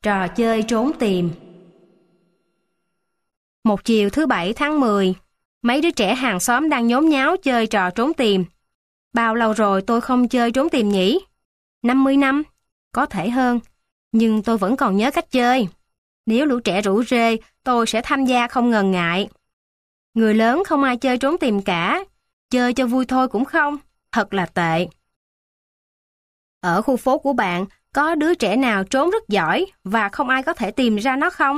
Trò chơi trốn tìm. Một chiều thứ Bảy tháng 10, mấy đứa trẻ hàng xóm đang nhốn nháo chơi trò trốn tìm. Bao lâu rồi tôi không chơi trốn tìm nhỉ? 50 năm? Có thể hơn, nhưng tôi vẫn còn nhớ cách chơi. Nếu lũ trẻ rủ rê, tôi sẽ tham gia không ngần ngại. Người lớn không ai chơi trốn tìm cả, chơi cho vui thôi cũng không, thật là tệ. Ở khu phố của bạn, có đứa trẻ nào trốn rất giỏi và không ai có thể tìm ra nó không?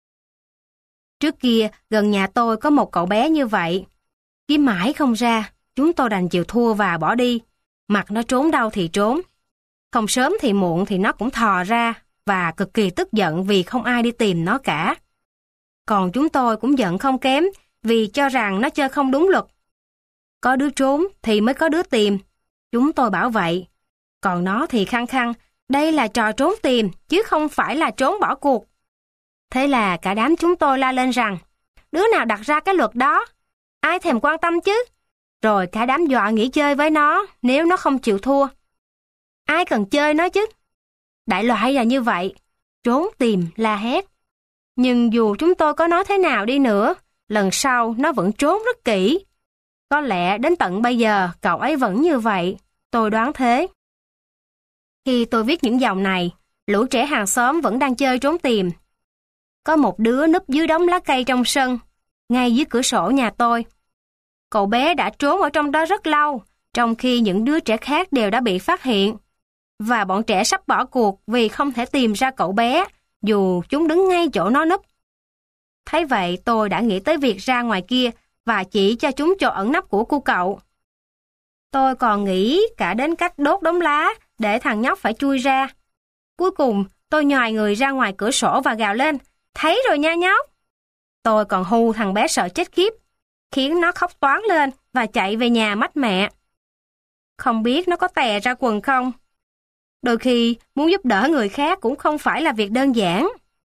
Trước kia, gần nhà tôi có một cậu bé như vậy. Kiếm mãi không ra, chúng tôi đành chịu thua và bỏ đi. Mặc nó trốn đâu thì trốn. Không sớm thì muộn thì nó cũng thò ra và cực kỳ tức giận vì không ai đi tìm nó cả. Còn chúng tôi cũng giận không kém vì cho rằng nó chơi không đúng luật. Có đứa trốn thì mới có đứa tìm. Chúng tôi bảo vậy. Còn nó thì khăng khăng, đây là trò trốn tìm chứ không phải là trốn bỏ cuộc. Thế là cả đám chúng tôi la lên rằng, đứa nào đặt ra cái luật đó? Ai thèm quan tâm chứ? Rồi cả đám dọa nghỉ chơi với nó nếu nó không chịu thua. Ai cần chơi nó chứ? Đại loại là như vậy, trốn tìm la hét. Nhưng dù chúng tôi có nói thế nào đi nữa, lần sau nó vẫn trốn rất kỹ. Có lẽ đến tận bây giờ cậu ấy vẫn như vậy, tôi đoán thế. Khi tôi viết những dòng này, lũ trẻ hàng xóm vẫn đang chơi trốn tìm. Có một đứa núp dưới đống lá cây trong sân, ngay dưới cửa sổ nhà tôi. Cậu bé đã trốn ở trong đó rất lâu, trong khi những đứa trẻ khác đều đã bị phát hiện. Và bọn trẻ sắp bỏ cuộc vì không thể tìm ra cậu bé, dù chúng đứng ngay chỗ nó núp. Thấy vậy tôi đã nghĩ tới việc ra ngoài kia và chỉ cho chúng chỗ ẩn nấp của cu cậu. Tôi còn nghĩ cả đến cách đốt đống lá để thằng nhóc phải chui ra. Cuối cùng tôi nhòi người ra ngoài cửa sổ và gào lên, thấy rồi nha nhóc. Tôi còn hù thằng bé sợ chết khiếp, khiến nó khóc toáng lên và chạy về nhà mách mẹ. Không biết nó có tè ra quần không? Đôi khi muốn giúp đỡ người khác cũng không phải là việc đơn giản.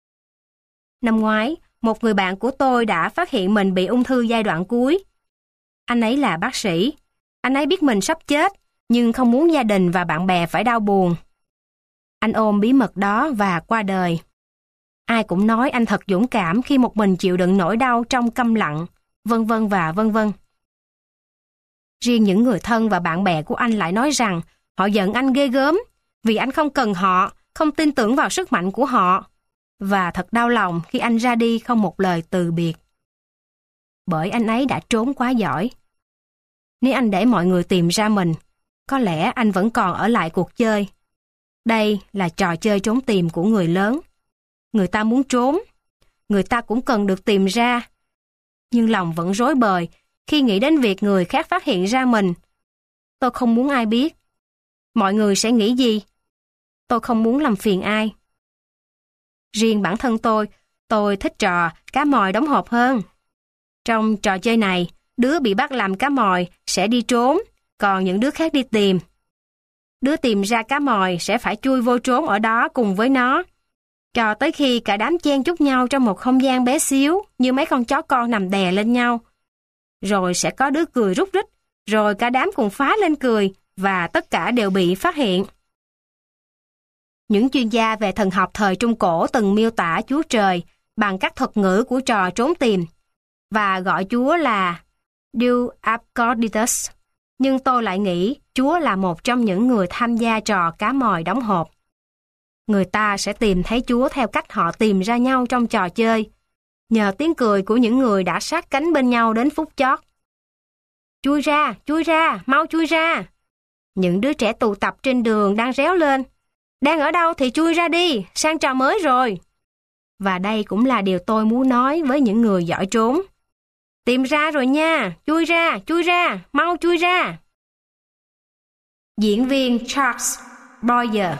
Năm ngoái, một người bạn của tôi đã phát hiện mình bị ung thư giai đoạn cuối. Anh ấy là bác sĩ. Anh ấy biết mình sắp chết, nhưng không muốn gia đình và bạn bè phải đau buồn. Anh ôm bí mật đó và qua đời. Ai cũng nói anh thật dũng cảm khi một mình chịu đựng nỗi đau trong câm lặng, vân vân và vân vân. Riêng những người thân và bạn bè của anh lại nói rằng họ giận anh ghê gớm vì anh không cần họ, không tin tưởng vào sức mạnh của họ. Và thật đau lòng khi anh ra đi không một lời từ biệt. Bởi anh ấy đã trốn quá giỏi. Nếu anh để mọi người tìm ra mình, có lẽ anh vẫn còn ở lại cuộc chơi. Đây là trò chơi trốn tìm của người lớn. Người ta muốn trốn, người ta cũng cần được tìm ra. Nhưng lòng vẫn rối bời khi nghĩ đến việc người khác phát hiện ra mình. Tôi không muốn ai biết. Mọi người sẽ nghĩ gì? Tôi không muốn làm phiền ai. Riêng bản thân tôi thích trò cá mòi đóng hộp hơn. Trong trò chơi này, đứa bị bắt làm cá mòi sẽ đi trốn, còn những đứa khác đi tìm. Đứa tìm ra cá mòi sẽ phải chui vô trốn ở đó cùng với nó, cho tới khi cả đám chen chúc nhau trong một không gian bé xíu như mấy con chó con nằm đè lên nhau. Rồi sẽ có đứa cười rúc rích, rồi cả đám cùng phá lên cười và tất cả đều bị phát hiện. Những chuyên gia về thần học thời Trung Cổ từng miêu tả Chúa Trời bằng các thuật ngữ của trò trốn tìm và gọi Chúa là Deus Absconditus. Nhưng tôi lại nghĩ Chúa là một trong những người tham gia trò cá mòi đóng hộp. Người ta sẽ tìm thấy Chúa theo cách họ tìm ra nhau trong trò chơi, nhờ tiếng cười của những người đã sát cánh bên nhau đến phút chót. Chui ra, mau chui ra. Những đứa trẻ tụ tập trên đường đang réo lên. Đang ở đâu thì chui ra đi, sang trò mới rồi. Và đây cũng là điều tôi muốn nói với những người giỏi trốn. Tìm ra rồi nha, chui ra, mau chui ra. Diễn viên Charles Boyer.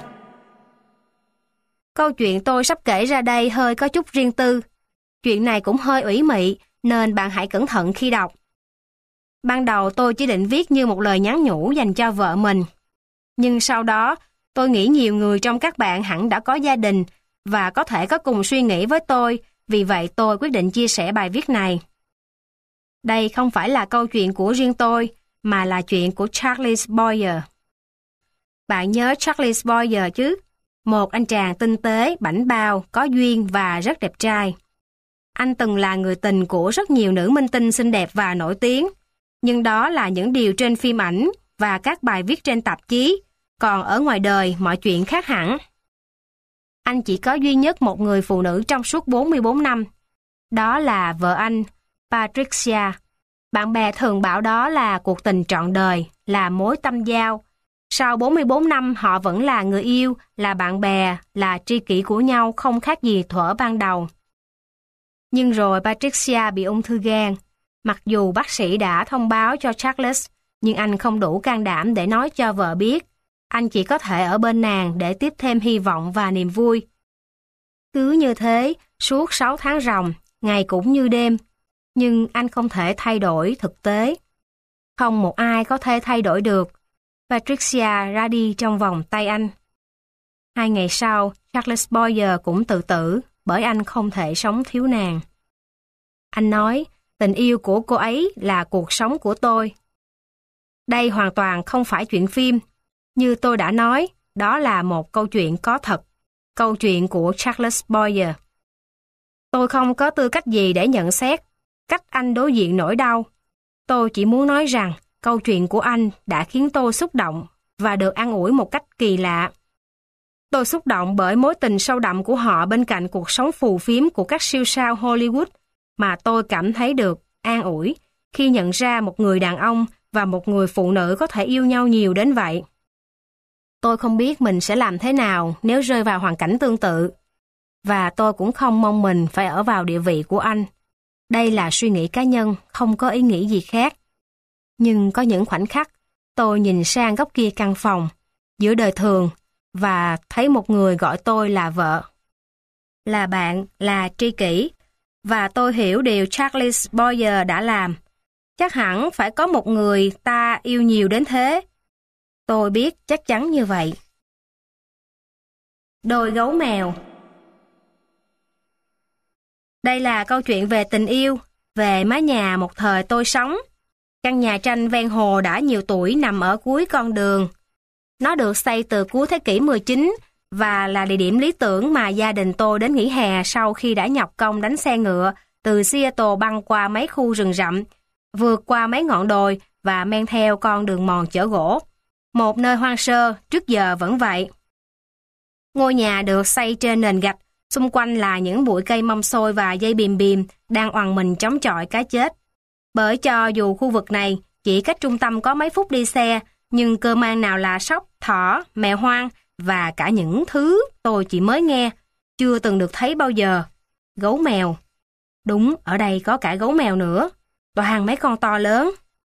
Câu chuyện tôi sắp kể ra đây hơi có chút riêng tư. Chuyện này cũng hơi ủy mị, nên bạn hãy cẩn thận khi đọc. Ban đầu tôi chỉ định viết như một lời nhắn nhủ dành cho vợ mình. Nhưng sau đó, tôi nghĩ nhiều người trong các bạn hẳn đã có gia đình và có thể có cùng suy nghĩ với tôi, vì vậy tôi quyết định chia sẻ bài viết này. Đây không phải là câu chuyện của riêng tôi, mà là chuyện của Charles Boyer. Bạn nhớ Charles Boyer chứ? Một anh chàng tinh tế, bảnh bao, có duyên và rất đẹp trai. Anh từng là người tình của rất nhiều nữ minh tinh xinh đẹp và nổi tiếng, nhưng đó là những điều trên phim ảnh và các bài viết trên tạp chí, còn ở ngoài đời mọi chuyện khác hẳn. Anh chỉ có duy nhất một người phụ nữ trong suốt 44 năm. Đó là vợ anh, Patricia. Bạn bè thường bảo đó là cuộc tình trọn đời, là mối tâm giao. Sau 44 năm họ vẫn là người yêu, là bạn bè, là tri kỷ của nhau không khác gì thuở ban đầu. Nhưng rồi Patricia bị ung thư gan. Mặc dù bác sĩ đã thông báo cho Charles, nhưng anh không đủ can đảm để nói cho vợ biết. Anh chỉ có thể ở bên nàng để tiếp thêm hy vọng và niềm vui. Cứ như thế, suốt 6 tháng ròng, ngày cũng như đêm. Nhưng anh không thể thay đổi thực tế. Không một ai có thể thay đổi được. Patricia ra đi trong vòng tay anh. 2 ngày sau, Charles Boyer cũng tự tử bởi anh không thể sống thiếu nàng. Anh nói, tình yêu của cô ấy là cuộc sống của tôi. Đây hoàn toàn không phải chuyện phim. Như tôi đã nói, đó là một câu chuyện có thật. Câu chuyện của Charles Boyer. Tôi không có tư cách gì để nhận xét cách anh đối diện nỗi đau. Tôi chỉ muốn nói rằng câu chuyện của anh đã khiến tôi xúc động và được an ủi một cách kỳ lạ. Tôi xúc động bởi mối tình sâu đậm của họ bên cạnh cuộc sống phù phiếm của các siêu sao Hollywood, mà tôi cảm thấy được an ủi khi nhận ra một người đàn ông và một người phụ nữ có thể yêu nhau nhiều đến vậy. Tôi không biết mình sẽ làm thế nào nếu rơi vào hoàn cảnh tương tự, và tôi cũng không mong mình phải ở vào địa vị của anh. Đây là suy nghĩ cá nhân, không có ý nghĩ gì khác. Nhưng có những khoảnh khắc, tôi nhìn sang góc kia căn phòng, giữa đời thường, và thấy một người gọi tôi là vợ. Là bạn, là tri kỷ, và tôi hiểu điều Charles Boyer đã làm. Chắc hẳn phải có một người ta yêu nhiều đến thế. Tôi biết chắc chắn như vậy. Đôi gấu mèo. Đây là câu chuyện về tình yêu, về mái nhà một thời tôi sống. Căn nhà tranh ven hồ đã nhiều tuổi nằm ở cuối con đường. Nó được xây từ cuối thế kỷ 19 và là địa điểm lý tưởng mà gia đình tôi đến nghỉ hè sau khi đã nhọc công đánh xe ngựa từ Seattle băng qua mấy khu rừng rậm, vượt qua mấy ngọn đồi và men theo con đường mòn chở gỗ. Một nơi hoang sơ, trước giờ vẫn vậy. Ngôi nhà được xây trên nền gạch, xung quanh là những bụi cây mâm xôi và dây bìm bìm đang oằn mình chống chọi cái chết. Bởi cho dù khu vực này chỉ cách trung tâm có mấy phút đi xe, nhưng cơ man nào là sóc, thỏ, mèo hoang và cả những thứ tôi chỉ mới nghe, chưa từng được thấy bao giờ. Gấu mèo. Đúng, ở đây có cả gấu mèo nữa. Toàn mấy con to lớn.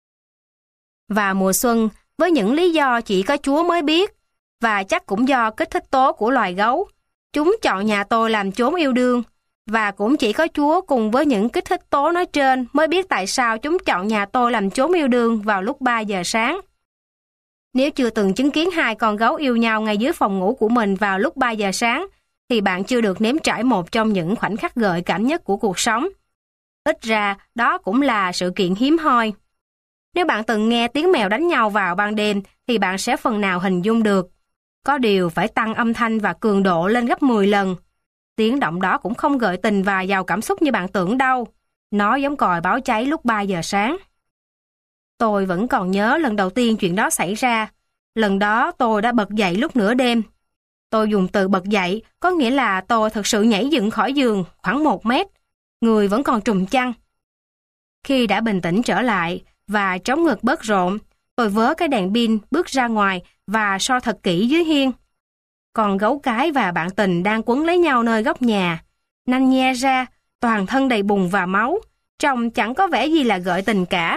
Vào mùa xuân, với những lý do chỉ có Chúa mới biết, và chắc cũng do kích thích tố của loài gấu, chúng chọn nhà tôi làm chốn yêu đương, và cũng chỉ có Chúa cùng với những kích thích tố nói trên mới biết tại sao chúng chọn nhà tôi làm chốn yêu đương vào lúc 3 giờ sáng. Nếu chưa từng chứng kiến hai con gấu yêu nhau ngay dưới phòng ngủ của mình vào lúc 3 giờ sáng, thì bạn chưa được nếm trải một trong những khoảnh khắc gợi cảm nhất của cuộc sống. Ít ra, đó cũng là sự kiện hiếm hoi. Nếu bạn từng nghe tiếng mèo đánh nhau vào ban đêm, thì bạn sẽ phần nào hình dung được. Có điều phải tăng âm thanh và cường độ lên gấp 10 lần. Tiếng động đó cũng không gợi tình và giàu cảm xúc như bạn tưởng đâu. Nó giống còi báo cháy lúc 3 giờ sáng. Tôi vẫn còn nhớ lần đầu tiên chuyện đó xảy ra. Lần đó tôi đã bật dậy lúc nửa đêm. Tôi dùng từ bật dậy, có nghĩa là tôi thực sự nhảy dựng khỏi giường khoảng 1 mét. Người vẫn còn trùm chăn. Khi đã bình tĩnh trở lại và trống ngực bớt rộn, tôi vớ cái đèn pin bước ra ngoài và soi thật kỹ dưới hiên. Con gấu cái và bạn tình đang quấn lấy nhau nơi góc nhà. Nanh nhe ra, toàn thân đầy bùn và máu, trông chẳng có vẻ gì là gợi tình cả.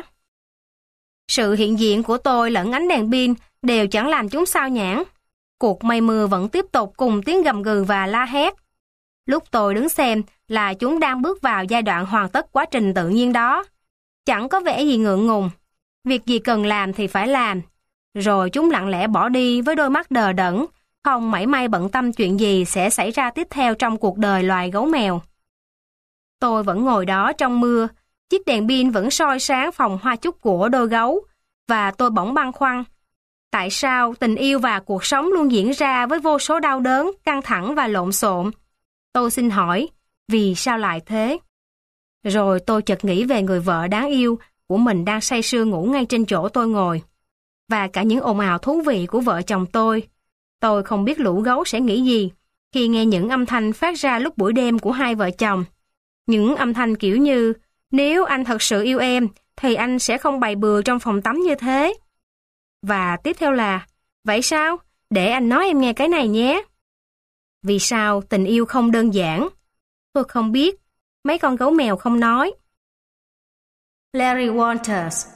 Sự hiện diện của tôi lẫn ánh đèn pin đều chẳng làm chúng sao nhãng. Cuộc mây mưa vẫn tiếp tục cùng tiếng gầm gừ và la hét. Lúc tôi đứng xem là chúng đang bước vào giai đoạn hoàn tất quá trình tự nhiên đó. Chẳng có vẻ gì ngượng ngùng. Việc gì cần làm thì phải làm. Rồi chúng lặng lẽ bỏ đi với đôi mắt đờ đẫn, không mảy may bận tâm chuyện gì sẽ xảy ra tiếp theo trong cuộc đời loài gấu mèo. Tôi vẫn ngồi đó trong mưa, chiếc đèn pin vẫn soi sáng phòng hoa chúc của đôi gấu, và tôi bỗng băn khoăn. Tại sao tình yêu và cuộc sống luôn diễn ra với vô số đau đớn, căng thẳng và lộn xộn? Tôi xin hỏi, vì sao lại thế? Rồi tôi chợt nghĩ về người vợ đáng yêu của mình đang say sưa ngủ ngay trên chỗ tôi ngồi. Và cả những ồn ào thú vị của vợ chồng tôi. Tôi không biết lũ gấu sẽ nghĩ gì khi nghe những âm thanh phát ra lúc buổi đêm của hai vợ chồng. Những âm thanh kiểu như, nếu anh thật sự yêu em, thì anh sẽ không bày bừa trong phòng tắm như thế. Và tiếp theo là, vậy sao? Để anh nói em nghe cái này nhé. Vì sao tình yêu không đơn giản? Tôi không biết. Mấy con gấu mèo không nói. Larry Walters.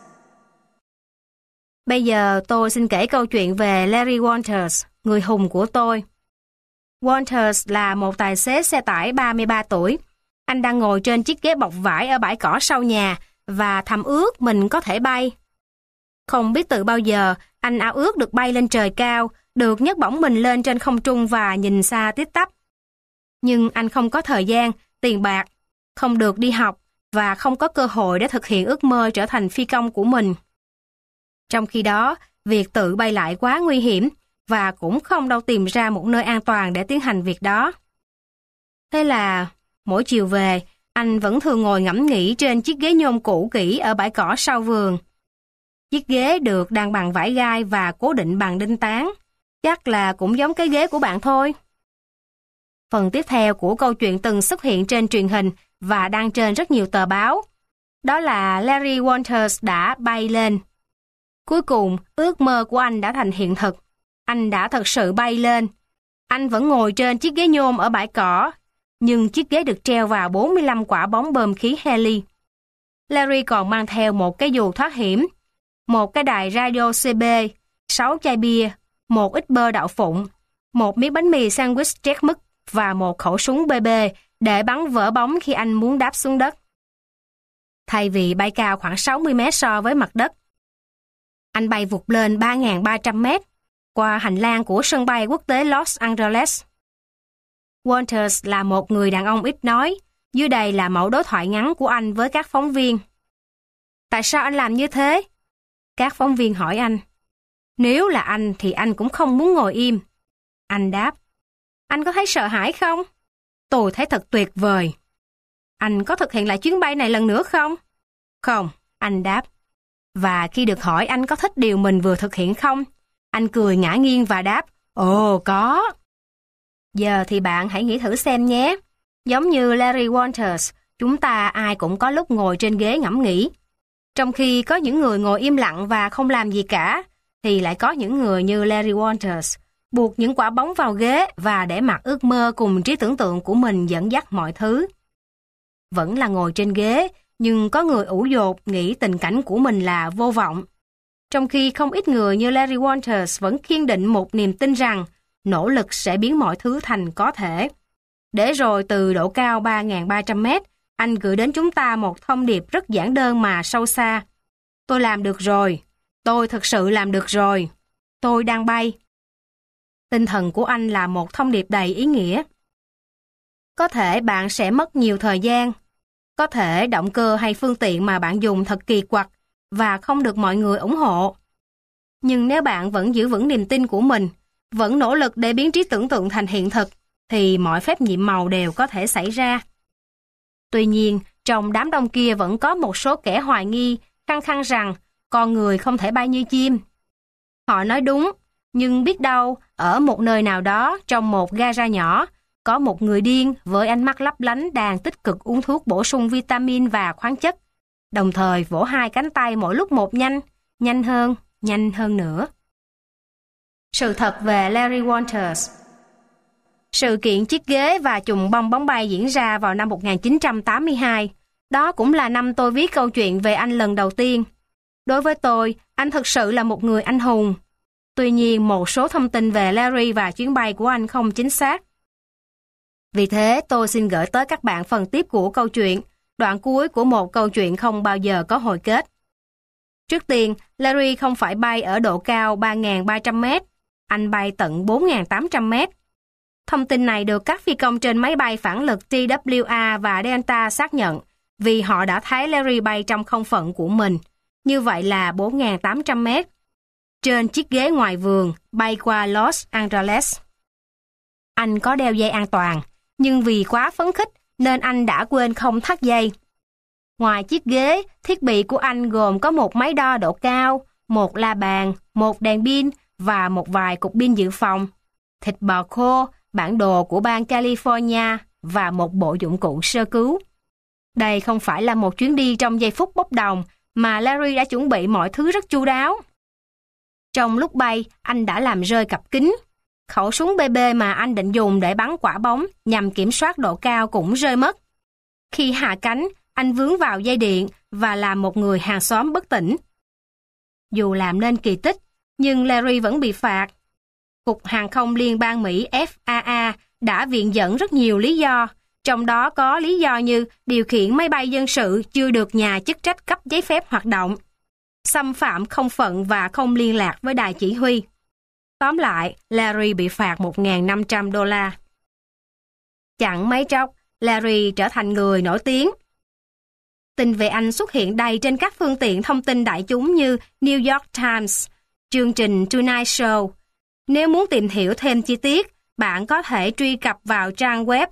Bây giờ tôi xin kể câu chuyện về Larry Walters, người hùng của tôi. Walters là một tài xế xe tải 33 tuổi. Anh đang ngồi trên chiếc ghế bọc vải ở bãi cỏ sau nhà và thầm ước mình có thể bay. Không biết từ bao giờ, anh ao ước được bay lên trời cao, được nhấc bổng mình lên trên không trung và nhìn xa tít tắp. Nhưng anh không có thời gian, tiền bạc, không được đi học và không có cơ hội để thực hiện ước mơ trở thành phi công của mình. Trong khi đó, việc tự bay lại quá nguy hiểm và cũng không đâu tìm ra một nơi an toàn để tiến hành việc đó. Thế là, mỗi chiều về, anh vẫn thường ngồi ngẫm nghĩ trên chiếc ghế nhôm cũ kỹ ở bãi cỏ sau vườn. Chiếc ghế được đan bằng vải gai và cố định bằng đinh tán. Chắc là cũng giống cái ghế của bạn thôi. Phần tiếp theo của câu chuyện từng xuất hiện trên truyền hình và đăng trên rất nhiều tờ báo. Đó là Larry Walters đã bay lên. Cuối cùng, ước mơ của anh đã thành hiện thực. Anh đã thật sự bay lên. Anh vẫn ngồi trên chiếc ghế nhôm ở bãi cỏ, nhưng chiếc ghế được treo vào 45 quả bóng bơm khí heli. Larry còn mang theo một cái dù thoát hiểm, một cái đài radio CB, 6 chai bia, một ít bơ đậu phụng, một miếng bánh mì sandwich chét mứt và một khẩu súng BB để bắn vỡ bóng khi anh muốn đáp xuống đất. Thay vì bay cao khoảng 60 mét so với mặt đất, anh bay vụt lên 3.300 mét qua hành lang của sân bay quốc tế Los Angeles. Walters là một người đàn ông ít nói. Dưới đây là mẫu đối thoại ngắn của anh với các phóng viên. Tại sao anh làm như thế? Các phóng viên hỏi anh. Nếu là anh thì anh cũng không muốn ngồi im. Anh đáp. Anh có thấy sợ hãi không? Tôi thấy thật tuyệt vời. Anh có thực hiện lại chuyến bay này lần nữa không? Không, anh đáp. Và khi được hỏi anh có thích điều mình vừa thực hiện không? Anh cười ngả nghiêng và đáp. Ồ, có. Giờ thì bạn hãy nghĩ thử xem nhé. Giống như Larry Walters, chúng ta ai cũng có lúc ngồi trên ghế ngẫm nghĩ. Trong khi có những người ngồi im lặng và không làm gì cả, thì lại có những người như Larry Walters, buộc những quả bóng vào ghế và để mặc ước mơ cùng trí tưởng tượng của mình dẫn dắt mọi thứ. Vẫn là ngồi trên ghế, nhưng có người ủ dột nghĩ tình cảnh của mình là vô vọng. Trong khi không ít người như Larry Walters vẫn kiên định một niềm tin rằng nỗ lực sẽ biến mọi thứ thành có thể. Để rồi từ độ cao 3.300 mét, anh gửi đến chúng ta một thông điệp rất giản đơn mà sâu xa. Tôi làm được rồi. Tôi thực sự làm được rồi. Tôi đang bay. Tinh thần của anh là một thông điệp đầy ý nghĩa. Có thể bạn sẽ mất nhiều thời gian. Có thể động cơ hay phương tiện mà bạn dùng thật kỳ quặc và không được mọi người ủng hộ. Nhưng nếu bạn vẫn giữ vững niềm tin của mình, vẫn nỗ lực để biến trí tưởng tượng thành hiện thực, thì mọi phép nhiệm màu đều có thể xảy ra. Tuy nhiên, trong đám đông kia vẫn có một số kẻ hoài nghi, khăng khăng rằng con người không thể bay như chim. Họ nói đúng, nhưng biết đâu, ở một nơi nào đó trong một gara nhỏ, có một người điên với ánh mắt lấp lánh đang tích cực uống thuốc bổ sung vitamin và khoáng chất, đồng thời vỗ hai cánh tay mỗi lúc một nhanh hơn nữa. Sự thật về Larry Walters. Sự kiện chiếc ghế và chùm bong bóng bay diễn ra vào năm 1982. Đó cũng là năm tôi viết câu chuyện về anh lần đầu tiên. Đối với tôi, anh thực sự là một người anh hùng. Tuy nhiên, một số thông tin về Larry và chuyến bay của anh không chính xác. Vì thế, tôi xin gửi tới các bạn phần tiếp của câu chuyện, đoạn cuối của một câu chuyện không bao giờ có hồi kết. Trước tiên, Larry không phải bay ở độ cao 3.300 mét, anh bay tận 4.800 mét. Thông tin này được các phi công trên máy bay phản lực TWA và Delta xác nhận, vì họ đã thấy Larry bay trong không phận của mình. Như vậy là 4.800 mét. trên chiếc ghế ngoài vườn bay qua Los Angeles. Anh có đeo dây an toàn, nhưng vì quá phấn khích nên anh đã quên không thắt dây. Ngoài chiếc ghế, thiết bị của anh gồm có một máy đo độ cao, một la bàn, một đèn pin và một vài cục pin dự phòng, thịt bò khô, bản đồ của bang California và một bộ dụng cụ sơ cứu. Đây không phải là một chuyến đi trong giây phút bốc đồng, mà Larry đã chuẩn bị mọi thứ rất chu đáo. Trong lúc bay, anh đã làm rơi cặp kính. Khẩu súng BB mà anh định dùng để bắn quả bóng nhằm kiểm soát độ cao cũng rơi mất. Khi hạ cánh, anh vướng vào dây điện và làm một người hàng xóm bất tỉnh. Dù làm nên kỳ tích, nhưng Larry vẫn bị phạt. Cục Hàng không Liên bang Mỹ FAA đã viện dẫn rất nhiều lý do, trong đó có lý do như điều khiển máy bay dân sự chưa được nhà chức trách cấp giấy phép hoạt động, xâm phạm không phận và không liên lạc với đài chỉ huy. Tóm lại, Larry bị phạt $1.500. Chẳng mấy chốc, Larry trở thành người nổi tiếng. Tin về anh xuất hiện đầy trên các phương tiện thông tin đại chúng như New York Times, chương trình Tonight Show. Nếu muốn tìm hiểu thêm chi tiết, bạn có thể truy cập vào trang web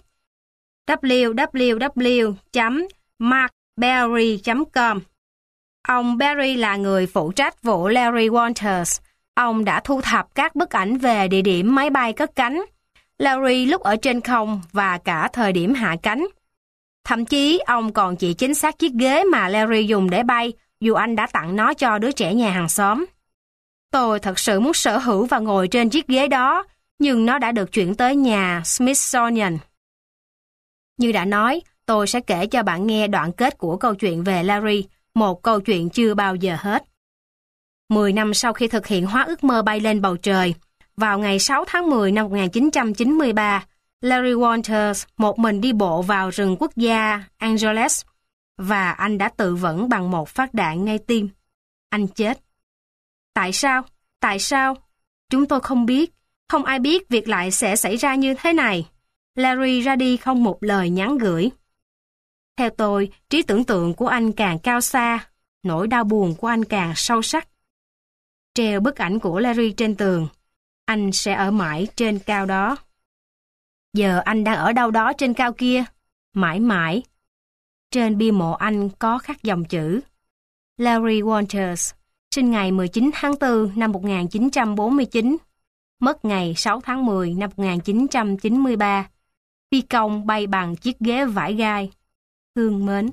www.markberry.com. Ông Berry là người phụ trách vụ Larry Walters. Ông đã thu thập các bức ảnh về địa điểm máy bay cất cánh, Larry lúc ở trên không và cả thời điểm hạ cánh. Thậm chí, ông còn chỉ chính xác chiếc ghế mà Larry dùng để bay, dù anh đã tặng nó cho đứa trẻ nhà hàng xóm. Tôi thật sự muốn sở hữu và ngồi trên chiếc ghế đó, nhưng nó đã được chuyển tới nhà Smithsonian. Như đã nói, tôi sẽ kể cho bạn nghe đoạn kết của câu chuyện về Larry, một câu chuyện chưa bao giờ hết. 10 năm sau khi thực hiện hóa ước mơ bay lên bầu trời, vào ngày 6 tháng 10 năm 1993, Larry Walters một mình đi bộ vào rừng quốc gia Angeles và anh đã tự vẫn bằng một phát đạn ngay tim. Anh chết. Tại sao? Tại sao? Chúng tôi không biết. Không ai biết việc lại sẽ xảy ra như thế này. Larry ra đi không một lời nhắn gửi. Theo tôi, trí tưởng tượng của anh càng cao xa, nỗi đau buồn của anh càng sâu sắc. Treo bức ảnh của Larry trên tường, anh sẽ ở mãi trên cao đó. Giờ anh đang ở đâu đó trên cao kia, mãi mãi. Trên bia mộ anh có khắc dòng chữ Larry Walters, sinh ngày 19 tháng 4 năm 1949, mất ngày 6 tháng 10 năm 1993. Phi công bay bằng chiếc ghế vải gai. Thương mến.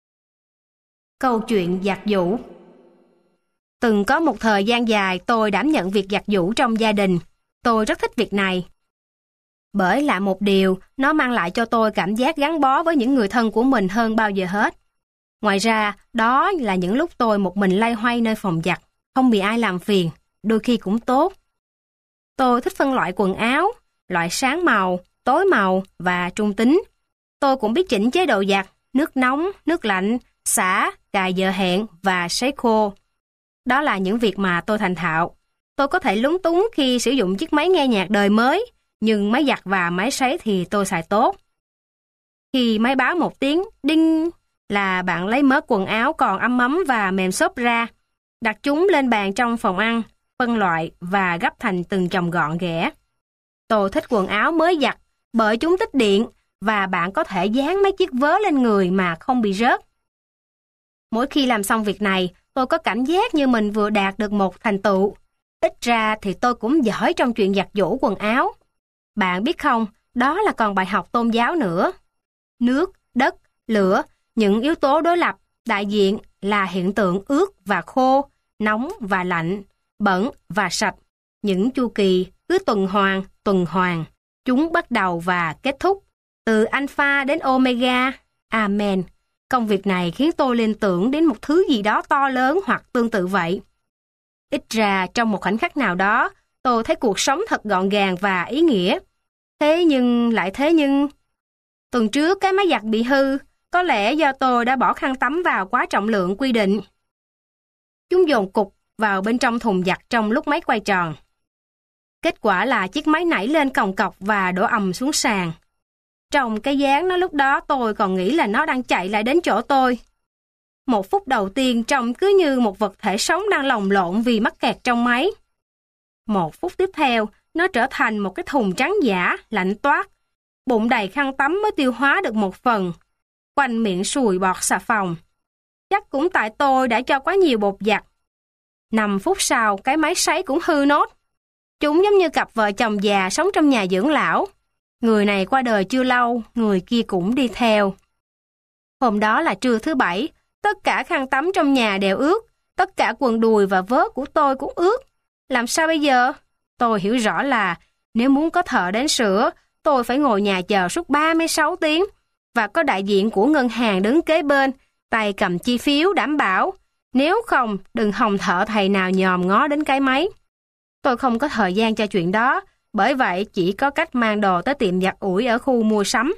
Câu chuyện giặt giũ. Từng có một thời gian dài tôi đảm nhận việc giặt giũ trong gia đình. Tôi rất thích việc này. Bởi lạ một điều, nó mang lại cho tôi cảm giác gắn bó với những người thân của mình hơn bao giờ hết. Ngoài ra, đó là những lúc tôi một mình loay hoay nơi phòng giặt, không bị ai làm phiền, đôi khi cũng tốt. Tôi thích phân loại quần áo, loại sáng màu, tối màu và trung tính. Tôi cũng biết chỉnh chế độ giặt, nước nóng, nước lạnh, xả, cài giờ hẹn và sấy khô. Đó là những việc mà tôi thành thạo. Tôi có thể lúng túng khi sử dụng chiếc máy nghe nhạc đời mới, nhưng máy giặt và máy sấy thì tôi xài tốt. Khi máy báo một tiếng đinh là bạn lấy mớ quần áo còn ấm ấm và mềm xốp ra, đặt chúng lên bàn trong phòng ăn, phân loại và gấp thành từng chồng gọn ghẽ. Tôi thích quần áo mới giặt bởi chúng tích điện và bạn có thể dán mấy chiếc vớ lên người mà không bị rớt. Mỗi khi làm xong việc này, tôi có cảm giác như mình vừa đạt được một thành tựu. Ít ra thì tôi cũng giỏi trong chuyện giặt giũ quần áo. Bạn biết không, đó là còn bài học tôn giáo nữa. Nước, đất, lửa, những yếu tố đối lập, đại diện là hiện tượng ướt và khô, nóng và lạnh, bẩn và sạch. Những chu kỳ cứ tuần hoàn. Chúng bắt đầu và kết thúc. Từ alpha đến omega. Amen. Công việc này khiến tôi liên tưởng đến một thứ gì đó to lớn hoặc tương tự vậy. Ít ra trong một khoảnh khắc nào đó, tôi thấy cuộc sống thật gọn gàng và ý nghĩa. Thế nhưng... Tuần trước cái máy giặt bị hư, có lẽ do tôi đã bỏ khăn tắm vào quá trọng lượng quy định. Chúng dồn cục vào bên trong thùng giặt trong lúc máy quay tròn. Kết quả là chiếc máy nảy lên còng cọc và đổ ầm xuống sàn. Trong cái dáng nó lúc đó tôi còn nghĩ là nó đang chạy lại đến chỗ tôi. Một phút đầu tiên trông cứ như một vật thể sống đang lồng lộn vì mắc kẹt trong máy. 1 phút tiếp theo, nó trở thành một cái thùng trắng giả, lạnh toát. Bụng đầy khăn tắm mới tiêu hóa được một phần. Quanh miệng sùi bọt xà phòng. Chắc cũng tại tôi đã cho quá nhiều bột giặt. 5 phút sau, cái máy sấy cũng hư nốt. Chúng giống như cặp vợ chồng già sống trong nhà dưỡng lão. Người này qua đời chưa lâu, người kia cũng đi theo. Hôm đó là trưa thứ Bảy, tất cả khăn tắm trong nhà đều ướt, tất cả quần đùi và vớ của tôi cũng ướt. Làm sao bây giờ? Tôi hiểu rõ là nếu muốn có thợ đến sửa, tôi phải ngồi nhà chờ suốt 36 tiếng và có đại diện của ngân hàng đứng kế bên, tay cầm chi phiếu đảm bảo. Nếu không, đừng hòng thợ thầy nào nhòm ngó đến cái máy. Tôi không có thời gian cho chuyện đó, bởi vậy chỉ có cách mang đồ tới tiệm giặt ủi ở khu mua sắm.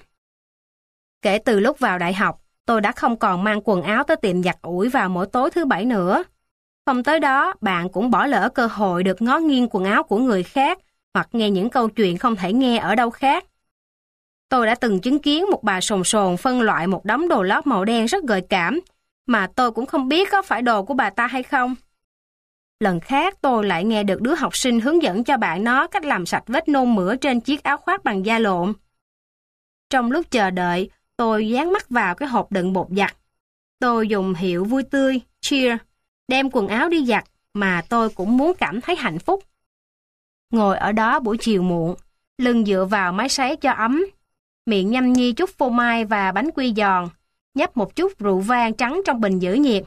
Kể từ lúc vào đại học, tôi đã không còn mang quần áo tới tiệm giặt ủi vào mỗi tối thứ Bảy nữa. Không tới đó, bạn cũng bỏ lỡ cơ hội được ngó nghiêng quần áo của người khác hoặc nghe những câu chuyện không thể nghe ở đâu khác. Tôi đã từng chứng kiến một bà sồn sồn phân loại một đống đồ lót màu đen rất gợi cảm, mà tôi cũng không biết có phải đồ của bà ta hay không. Lần khác tôi lại nghe được đứa học sinh hướng dẫn cho bạn nó cách làm sạch vết nôn mửa trên chiếc áo khoác bằng da lộn. Trong lúc chờ đợi, tôi dán mắt vào cái hộp đựng bột giặt. Tôi dùng hiệu vui tươi, cheer, đem quần áo đi giặt mà tôi cũng muốn cảm thấy hạnh phúc. Ngồi ở đó buổi chiều muộn, lưng dựa vào máy sấy cho ấm, miệng nhâm nhi chút phô mai và bánh quy giòn, nhấp một chút rượu vang trắng trong bình giữ nhiệt.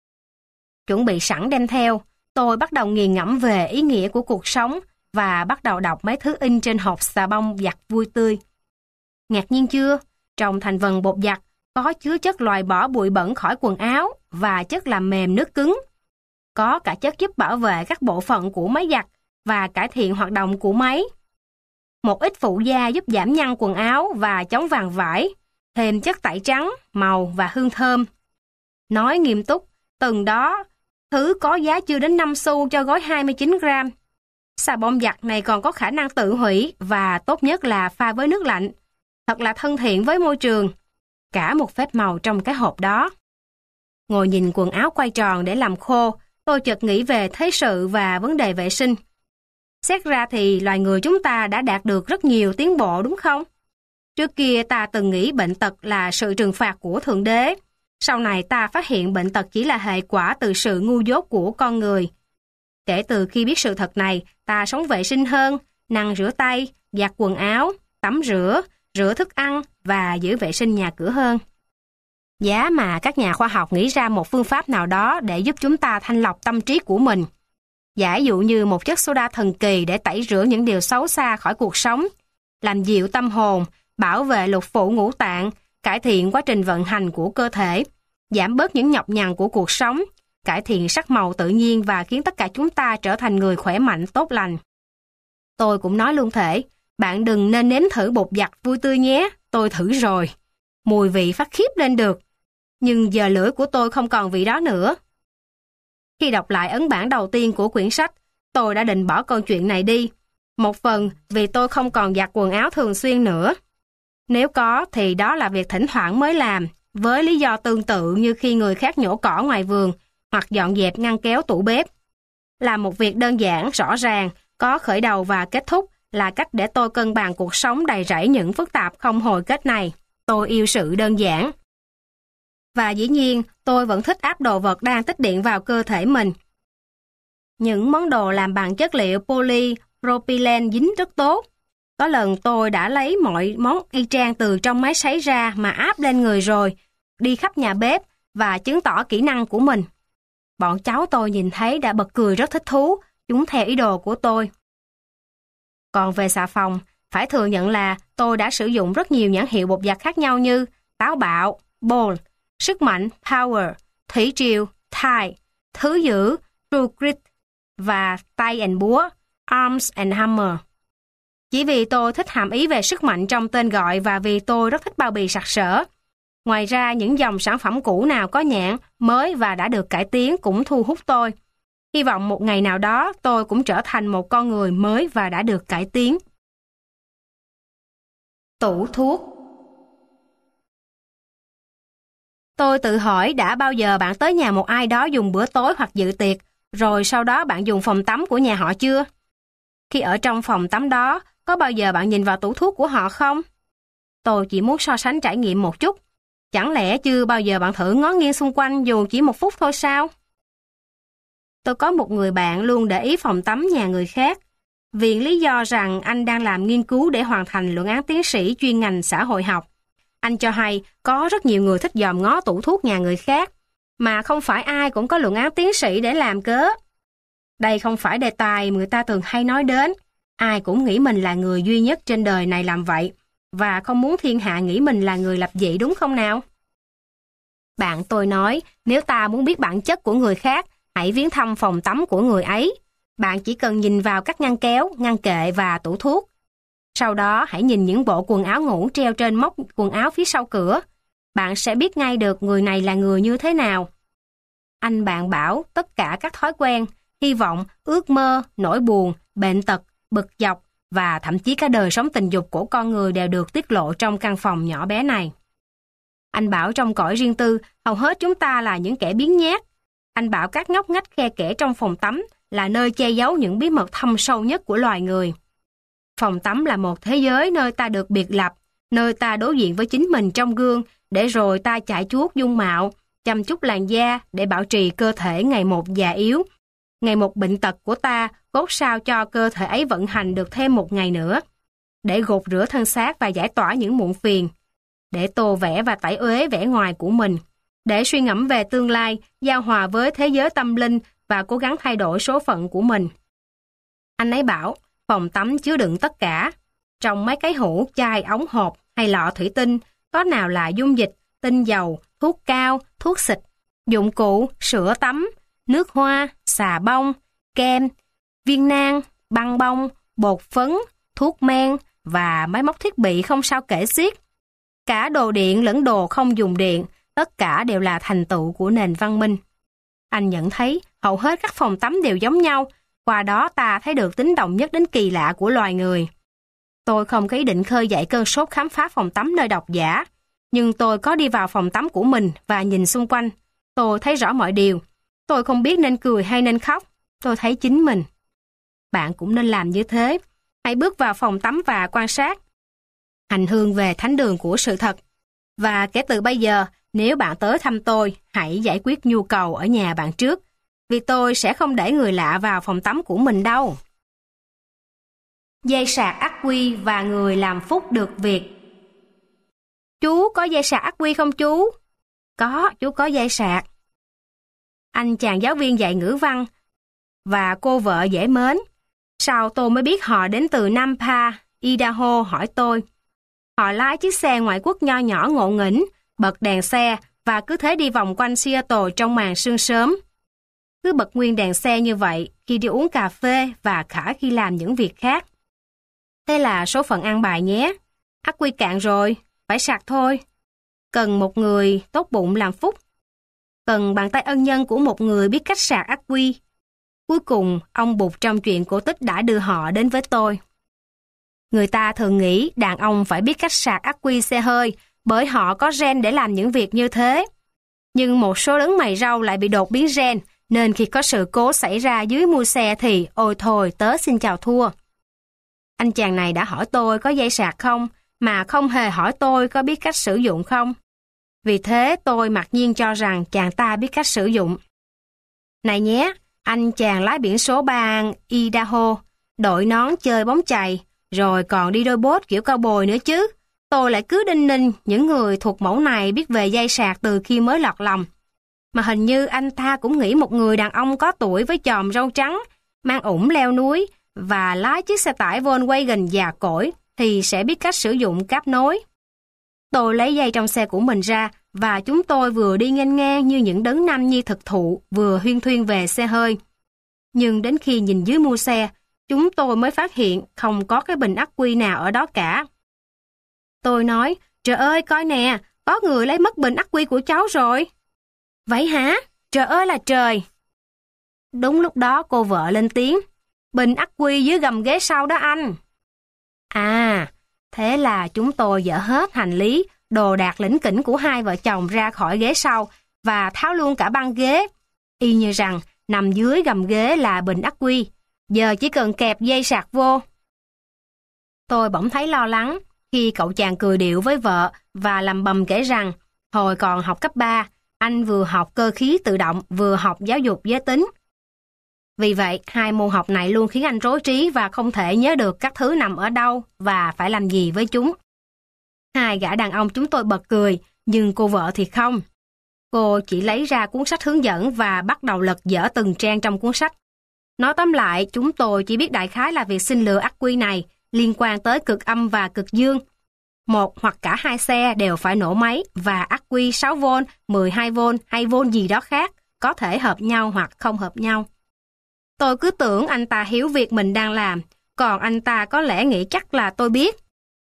Chuẩn bị sẵn đem theo, tôi bắt đầu nghiền ngẫm về ý nghĩa của cuộc sống và bắt đầu đọc mấy thứ in trên hộp xà bông giặt vui tươi. Ngạc nhiên chưa? Trong thành phần bột giặt có chứa chất loại bỏ bụi bẩn khỏi quần áo và chất làm mềm nước cứng. Có cả chất giúp bảo vệ các bộ phận của máy giặt và cải thiện hoạt động của máy. Một ít phụ gia giúp giảm nhăn quần áo và chống vàng vải, thêm chất tẩy trắng, màu và hương thơm. Nói nghiêm túc, từng đó, thứ có giá chưa đến 5 xu cho gói 29 gram. Xà bông giặt này còn có khả năng tự hủy và tốt nhất là pha với nước lạnh. Thật là thân thiện với môi trường. Cả một phép màu trong cái hộp đó. Ngồi nhìn quần áo quay tròn để làm khô, tôi chợt nghĩ về thế sự và vấn đề vệ sinh. Xét ra thì loài người chúng ta đã đạt được rất nhiều tiến bộ đúng không? Trước kia ta từng nghĩ bệnh tật là sự trừng phạt của Thượng Đế. Sau này ta phát hiện bệnh tật chỉ là hệ quả từ sự ngu dốt của con người. Kể từ khi biết sự thật này, ta sống vệ sinh hơn, năng rửa tay, giặt quần áo, tắm rửa, rửa thức ăn và giữ vệ sinh nhà cửa hơn. Giá mà các nhà khoa học nghĩ ra một phương pháp nào đó để giúp chúng ta thanh lọc tâm trí của mình. Giả dụ như một chất soda thần kỳ để tẩy rửa những điều xấu xa khỏi cuộc sống, làm dịu tâm hồn, bảo vệ lục phủ ngũ tạng, cải thiện quá trình vận hành của cơ thể, giảm bớt những nhọc nhằn của cuộc sống, cải thiện sắc màu tự nhiên và khiến tất cả chúng ta trở thành người khỏe mạnh tốt lành. Tôi cũng nói luôn thể, bạn đừng nên nếm thử bột giặt vui tươi nhé, tôi thử rồi. Mùi vị phát khiếp lên được, nhưng giờ lưỡi của tôi không còn vị đó nữa. Khi đọc lại ấn bản đầu tiên của quyển sách, tôi đã định bỏ câu chuyện này đi. Một phần vì tôi không còn giặt quần áo thường xuyên nữa. Nếu có thì đó là việc thỉnh thoảng mới làm, với lý do tương tự như khi người khác nhổ cỏ ngoài vườn hoặc dọn dẹp ngăn kéo tủ bếp. Là một việc đơn giản, rõ ràng, có khởi đầu và kết thúc là cách để tôi cân bằng cuộc sống đầy rẫy những phức tạp không hồi kết này. Tôi yêu sự đơn giản. Và dĩ nhiên, tôi vẫn thích áp đồ vật đang tích điện vào cơ thể mình. Những món đồ làm bằng chất liệu polypropylene dính rất tốt. Có lần tôi đã lấy mọi món y chang từ trong máy sấy ra mà áp lên người rồi, đi khắp nhà bếp và chứng tỏ kỹ năng của mình. Bọn cháu tôi nhìn thấy đã bật cười rất thích thú, chúng theo ý đồ của tôi. Còn về xà phòng, phải thừa nhận là tôi đã sử dụng rất nhiều nhãn hiệu bột giặt khác nhau như táo bạo, bold, sức mạnh, power, thủy triều, tide, thứ dữ, true grit và tay and búa, arms and hammer. Chỉ vì tôi thích hàm ý về sức mạnh trong tên gọi và vì tôi rất thích bao bì sặc sỡ. Ngoài ra, những dòng sản phẩm cũ nào có nhãn, mới và đã được cải tiến cũng thu hút tôi. Hy vọng một ngày nào đó tôi cũng trở thành một con người mới và đã được cải tiến. Tủ thuốc. Tôi tự hỏi đã bao giờ bạn tới nhà một ai đó dùng bữa tối hoặc dự tiệc, rồi sau đó bạn dùng phòng tắm của nhà họ chưa? Khi ở trong phòng tắm đó, có bao giờ bạn nhìn vào tủ thuốc của họ không? Tôi chỉ muốn so sánh trải nghiệm một chút. Chẳng lẽ chưa bao giờ bạn thử ngó nghiêng xung quanh dù chỉ một phút thôi sao? Tôi có một người bạn luôn để ý phòng tắm nhà người khác, vì lý do rằng anh đang làm nghiên cứu để hoàn thành luận án tiến sĩ chuyên ngành xã hội học. Anh cho hay có rất nhiều người thích dòm ngó tủ thuốc nhà người khác, mà không phải ai cũng có luận án tiến sĩ để làm cớ. Đây không phải đề tài người ta thường hay nói đến. Ai cũng nghĩ mình là người duy nhất trên đời này làm vậy, và không muốn thiên hạ nghĩ mình là người lập dị, đúng không nào? Bạn tôi nói, nếu ta muốn biết bản chất của người khác, hãy viếng thăm phòng tắm của người ấy. Bạn chỉ cần nhìn vào các ngăn kéo, ngăn kệ và tủ thuốc. Sau đó hãy nhìn những bộ quần áo ngủ treo trên móc quần áo phía sau cửa. Bạn sẽ biết ngay được người này là người như thế nào. Anh bạn bảo tất cả các thói quen, hy vọng, ước mơ, nỗi buồn, bệnh tật, bực dọc và thậm chí cả đời sống tình dục của con người đều được tiết lộ trong căn phòng nhỏ bé này. Anh bảo trong cõi riêng tư, hầu hết chúng ta là những kẻ biếng nhác. Anh bảo các ngóc ngách khe kẽ trong phòng tắm là nơi che giấu những bí mật thâm sâu nhất của loài người. Phòng tắm là một thế giới nơi ta được biệt lập, nơi ta đối diện với chính mình trong gương, để rồi ta chải chuốt dung mạo, chăm chút làn da để bảo trì cơ thể ngày một già yếu. Ngày một bệnh tật của ta, cốt sao cho cơ thể ấy vận hành được thêm một ngày nữa, để gột rửa thân xác và giải tỏa những muộn phiền, để tô vẽ và tẩy uế vẻ ngoài của mình, để suy ngẫm về tương lai, giao hòa với thế giới tâm linh và cố gắng thay đổi số phận của mình. Anh ấy bảo, phòng tắm chứa đựng tất cả. Trong mấy cái hũ, chai, ống hộp hay lọ thủy tinh, có nào là dung dịch, tinh dầu, thuốc cao, thuốc xịt, dụng cụ, sữa tắm, nước hoa, xà bông, kem, viên nang, băng bông, bột phấn, thuốc men và máy móc thiết bị không sao kể xiết. Cả đồ điện lẫn đồ không dùng điện, tất cả đều là thành tựu của nền văn minh. Anh nhận thấy hầu hết các phòng tắm đều giống nhau, qua đó ta thấy được tính đồng nhất đến kỳ lạ của loài người. Tôi không có ý định khơi dậy cơn sốt khám phá phòng tắm nơi độc giả, nhưng tôi có đi vào phòng tắm của mình và nhìn xung quanh. Tôi thấy rõ mọi điều. Tôi không biết nên cười hay nên khóc. Tôi thấy chính mình. Bạn cũng nên làm như thế. Hãy bước vào phòng tắm và quan sát. Hành hương về thánh đường của sự thật. Và kể từ bây giờ, nếu bạn tới thăm tôi, hãy giải quyết nhu cầu ở nhà bạn trước. Vì tôi sẽ không để người lạ vào phòng tắm của mình đâu. Dây sạc ắc quy và người làm phúc được việc. Chú có dây sạc ắc quy không chú? Có, chú có dây sạc. Anh chàng giáo viên dạy ngữ văn và cô vợ dễ mến. Sau tôi mới biết họ đến từ Nampa, Idaho hỏi tôi. Họ lái chiếc xe ngoại quốc nho nhỏ ngộ nghĩnh, bật đèn xe và cứ thế đi vòng quanh Seattle trong màn sương sớm. Cứ bật nguyên đèn xe như vậy khi đi uống cà phê và cả khi làm những việc khác. Thế là số phận ăn bài nhé. Ắc quy cạn rồi, phải sạc thôi. Cần một người tốt bụng làm phúc. Cần bàn tay ân nhân của một người biết cách sạc ắc quy. Cuối cùng, ông Bụt trong chuyện cổ tích đã đưa họ đến với tôi. Người ta thường nghĩ đàn ông phải biết cách sạc ắc quy xe hơi bởi họ có gen để làm những việc như thế. Nhưng một số đấng mày rau lại bị đột biến gen, nên khi có sự cố xảy ra dưới mui xe thì ôi thôi tớ xin chào thua. Anh chàng này đã hỏi tôi có dây sạc không, mà không hề hỏi tôi có biết cách sử dụng không. Vì thế tôi mặc nhiên cho rằng chàng ta biết cách sử dụng. Này nhé, anh chàng lái biển số bang Idaho, đội nón chơi bóng chày, rồi còn đi đôi bốt kiểu cao bồi nữa chứ. Tôi lại cứ đinh ninh những người thuộc mẫu này biết về dây sạc từ khi mới lọt lòng. Mà hình như anh ta cũng nghĩ một người đàn ông có tuổi với chòm râu trắng, mang ủng leo núi và lái chiếc xe tải Volkswagen già cỗi thì sẽ biết cách sử dụng cáp nối. Tôi lấy dây trong xe của mình ra và chúng tôi vừa đi nghênh ngang như những đấng nam nhi thực thụ vừa huyên thuyên về xe hơi. Nhưng đến khi nhìn dưới mui xe, chúng tôi mới phát hiện không có cái bình ắc quy nào ở đó cả. Tôi nói, trời ơi coi nè, có người lấy mất bình ắc quy của cháu rồi. Vậy hả? Trời ơi là trời! Đúng lúc đó cô vợ lên tiếng, bình ắc quy dưới gầm ghế sau đó anh. À, thế là chúng tôi dỡ hết hành lý, đồ đạc lỉnh kỉnh của hai vợ chồng ra khỏi ghế sau và tháo luôn cả băng ghế. Y như rằng nằm dưới gầm ghế là bình ắc quy. giờ chỉ cần kẹp dây sạc vô. Tôi bỗng thấy lo lắng khi cậu chàng cười điệu với vợ và lầm bầm kể rằng hồi còn học cấp 3, anh vừa học cơ khí tự động vừa học giáo dục giới tính. Vì vậy, hai môn học này luôn khiến anh rối trí và không thể nhớ được các thứ nằm ở đâu và phải làm gì với chúng. Hai gã đàn ông chúng tôi bật cười, nhưng cô vợ thì không. Cô chỉ lấy ra cuốn sách hướng dẫn và bắt đầu lật dở từng trang trong cuốn sách. Nói tóm lại, chúng tôi chỉ biết đại khái là việc sinh lựa ắc quy này liên quan tới cực âm và cực dương. Một hoặc cả hai xe đều phải nổ máy và ắc quy 6V, 12V hay V gì đó khác có thể hợp nhau hoặc không hợp nhau. Tôi cứ tưởng anh ta hiểu việc mình đang làm, còn anh ta có lẽ nghĩ chắc là tôi biết.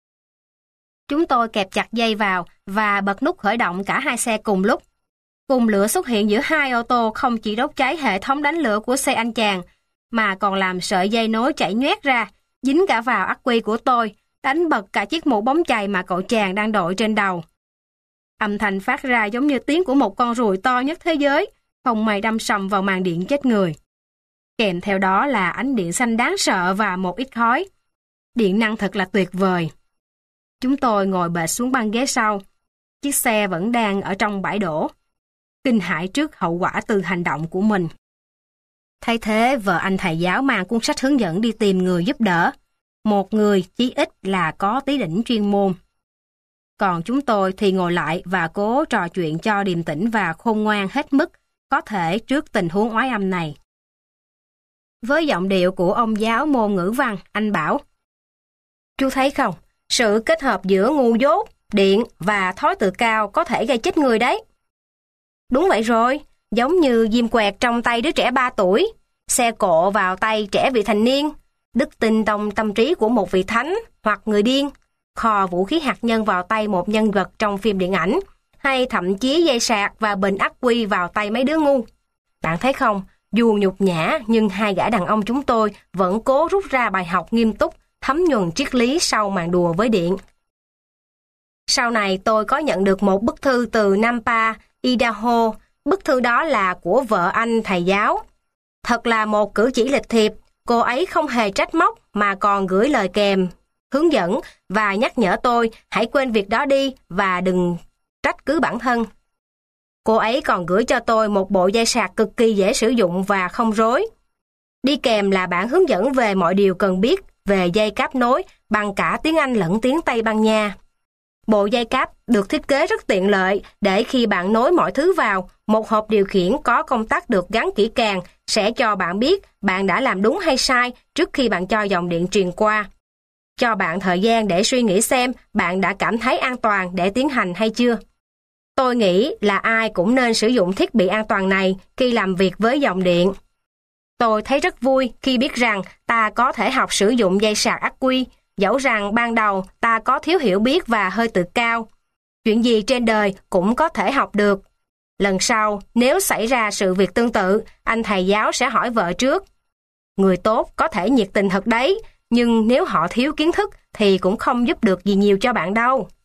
Chúng tôi kẹp chặt dây vào và bật nút khởi động cả hai xe cùng lúc. Cùng lửa xuất hiện giữa hai ô tô không chỉ đốt cháy hệ thống đánh lửa của xe anh chàng, mà còn làm sợi dây nối chảy nhoét ra, dính cả vào ắc quy của tôi, đánh bật cả chiếc mũ bóng chày mà cậu chàng đang đội trên đầu. Âm thanh phát ra giống như tiếng của một con ruồi to nhất thế giới, không may đâm sầm vào màn điện chết người. Kèm theo đó là ánh điện xanh đáng sợ và một ít khói. Điện năng thật là tuyệt vời. Chúng tôi ngồi bệt xuống băng ghế sau. Chiếc xe vẫn đang ở trong bãi đổ. Kinh hãi trước hậu quả từ hành động của mình. Thay thế, vợ anh thầy giáo mang cuốn sách hướng dẫn đi tìm người giúp đỡ. Một người chí ít là có tí đỉnh chuyên môn. Còn chúng tôi thì ngồi lại và cố trò chuyện cho điềm tĩnh và khôn ngoan hết mức có thể trước tình huống oái âm này. Với giọng điệu của ông giáo môn ngữ văn, anh bảo: "Chú thấy không, sự kết hợp giữa ngu dốt, điện và thói tự cao có thể gây chết người đấy." "Đúng vậy rồi, giống như diêm quẹt trong tay đứa trẻ 3 tuổi, xe cộ vào tay trẻ vị thành niên, đức tin trong tâm trí của một vị thánh hoặc người điên, kho vũ khí hạt nhân vào tay một nhân vật trong phim điện ảnh, hay thậm chí dây sạc và bình ắc quy vào tay mấy đứa ngu. Bạn thấy không, dù nhục nhã nhưng hai gã đàn ông chúng tôi vẫn cố rút ra bài học nghiêm túc, thấm nhuần triết lý sau màn đùa với điện." Sau này tôi có nhận được một bức thư từ Nampa, Idaho. Bức thư đó là của vợ anh thầy giáo. Thật là một cử chỉ lịch thiệp, cô ấy không hề trách móc mà còn gửi lời kèm, hướng dẫn và nhắc nhở tôi hãy quên việc đó đi và đừng trách cứ bản thân. Cô ấy còn gửi cho tôi một bộ dây sạc cực kỳ dễ sử dụng và không rối. Đi kèm là bản hướng dẫn về mọi điều cần biết về dây cáp nối bằng cả tiếng Anh lẫn tiếng Tây Ban Nha. Bộ dây cáp được thiết kế rất tiện lợi để khi bạn nối mọi thứ vào, một hộp điều khiển có công tắc được gắn kỹ càng sẽ cho bạn biết bạn đã làm đúng hay sai trước khi bạn cho dòng điện truyền qua. Cho bạn thời gian để suy nghĩ xem bạn đã cảm thấy an toàn để tiến hành hay chưa. Tôi nghĩ là ai cũng nên sử dụng thiết bị an toàn này khi làm việc với dòng điện. Tôi thấy rất vui khi biết rằng ta có thể học sử dụng dây sạc ắc quy, dẫu rằng ban đầu ta có thiếu hiểu biết và hơi tự cao. Chuyện gì trên đời cũng có thể học được. Lần sau, nếu xảy ra sự việc tương tự, anh thầy giáo sẽ hỏi vợ trước. Người tốt có thể nhiệt tình thật đấy, nhưng nếu họ thiếu kiến thức thì cũng không giúp được gì nhiều cho bạn đâu.